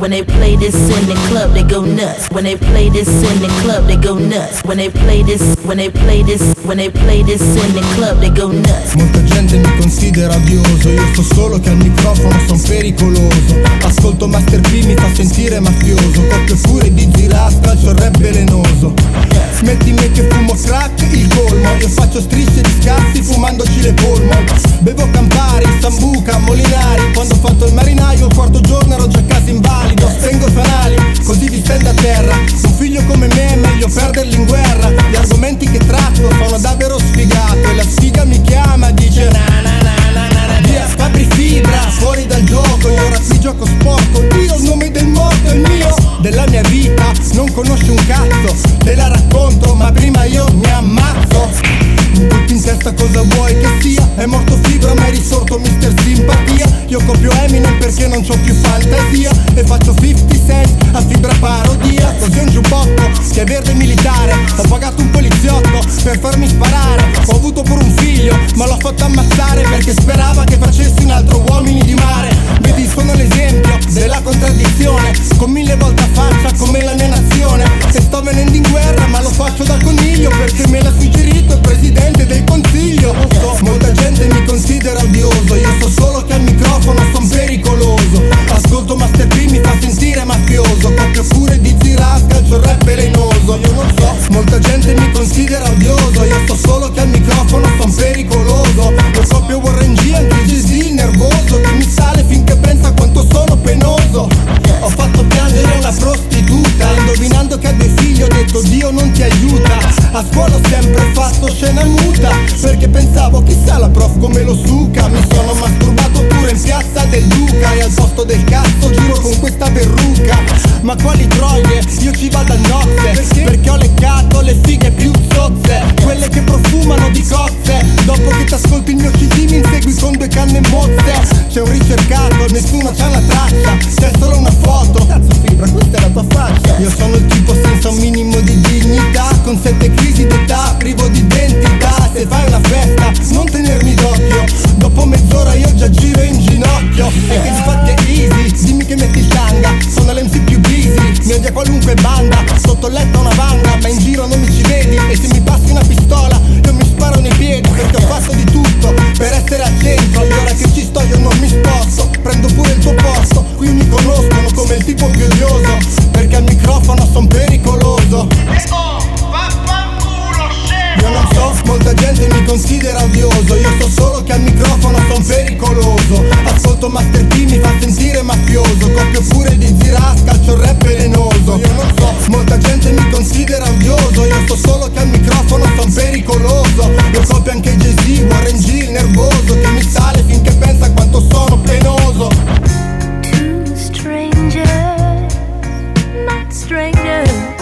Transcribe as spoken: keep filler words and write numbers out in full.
When they play this in the club, they go nuts. When they play this in the club, they go nuts. When they play this, when they play this, when they play this in the club, they go nuts. Molta gente mi considera odioso, io so solo che al microfono son pericoloso. Ascolto Master P, mi fa sentire mafioso. Coppio pure di Giras, calcio il rap velenoso. Smettimi che fumo crack, il colmo. Io faccio strisce di scazzi fumandoci le polmo. Bevo Campari, Sambuca, Molinari. Quando ho fatto il marinaio il quarto giorno ero già quasi invalido. Spengo fanali, così vi stendo a terra. Un figlio come me è meglio perderli in guerra. Gli argomenti che tratto sono davvero sfigato. E la sfiga mi chiama, dice na na na na na na. Via Fabri Fibra, fuori dal gioco. Io ora qui gioco sporco. Dio, il nome del morto è il mio. Della mia vita non conosci un cazzo. Te la racconto ma prima io mi ammazzo. Tutti in testa cosa vuoi che sia. È morto Fibra ma è risorto mister Simpatia. Io copio Eminem perché non c'ho più fantasia. E faccio cinquanta cent a Fibra parodia. Così un giubbotto che è verde militare. Ho pagato un poliziotto per farmi sparare. Ho avuto pure un figlio ma l'ho fatto ammazzare perché sperava che facessi un altro Uomini di Mare. Vedi, sono l'esempio della contraddizione, con mille volte a faccia come la mia nazione. E sto venendo in guerra ma lo faccio dal coniglio perché me l'ha suggerito il presidente del consiglio. So, molta gente mi considera odioso, io so solo che al microfono son pericoloso. Ascolto Master P, mi fa sentire mafioso. Copio pure di Giras, calcio il rap velenoso. Io non so, molta gente mi considera odioso, io so solo che al microfono son pericoloso. Io copio Warren G, anche Jay-Z nervoso, che mi sale finché pensa quanto sono penoso. Ho fatto piangere una prostituta, indovinando che ha due figli ho detto Dio non ti aiuta. A scuola ho sempre fatto scena muta, perché pensavo chissà la prof come lo suca. Mi sono masturbato pure in piazza del Duca e al posto del cazzo giro con questa verruca. Ma quali troie, io ci vado a nozze, perché? Perché ho leccato le fighe più zozze, quelle che profumano di cozze. Dopo che t'ascolti il mio C D mi insegui con due canne mozze. C'è un ricercato, nessuno c'ha la traccia, c'è solo una foto. Cazzo Fibra, questa è la tua faccia. Io sono il tipo senza un minimo di dignità, con sette crisi d'età, privo di identità. Se fai una festa, non tenermi d'occhio, dopo mezz'ora io già giro in ginocchio. E che difatti è easy, dimmi che metti il tanga, sono l'M C più busy, mi odia qualunque banda. Sotto il letto una vanga, ma in giro non mi ci vedi. E se mi passi una pistola, io mi sparo nei piedi, perché ho fatto di tutto per essere al centro. E ora che ci sto io non mi sposto, prendo pure il tuo posto. Qui mi conoscono come il tipo più odioso, perché al microfono son pericoloso. Io non so, molta gente mi considera odioso, io so solo che al microfono son pericoloso. Ascolto Master P, mi fa sentire mafioso. Copio pure di Giras, calcio il rap velenoso. Io non so, molta gente mi considera odioso, io so solo che al microfono son pericoloso. Io copio anche Jay-Z, Warren G, il nervoso, che mi sale finché pensa quanto sono penoso. Two strangers, not strangers.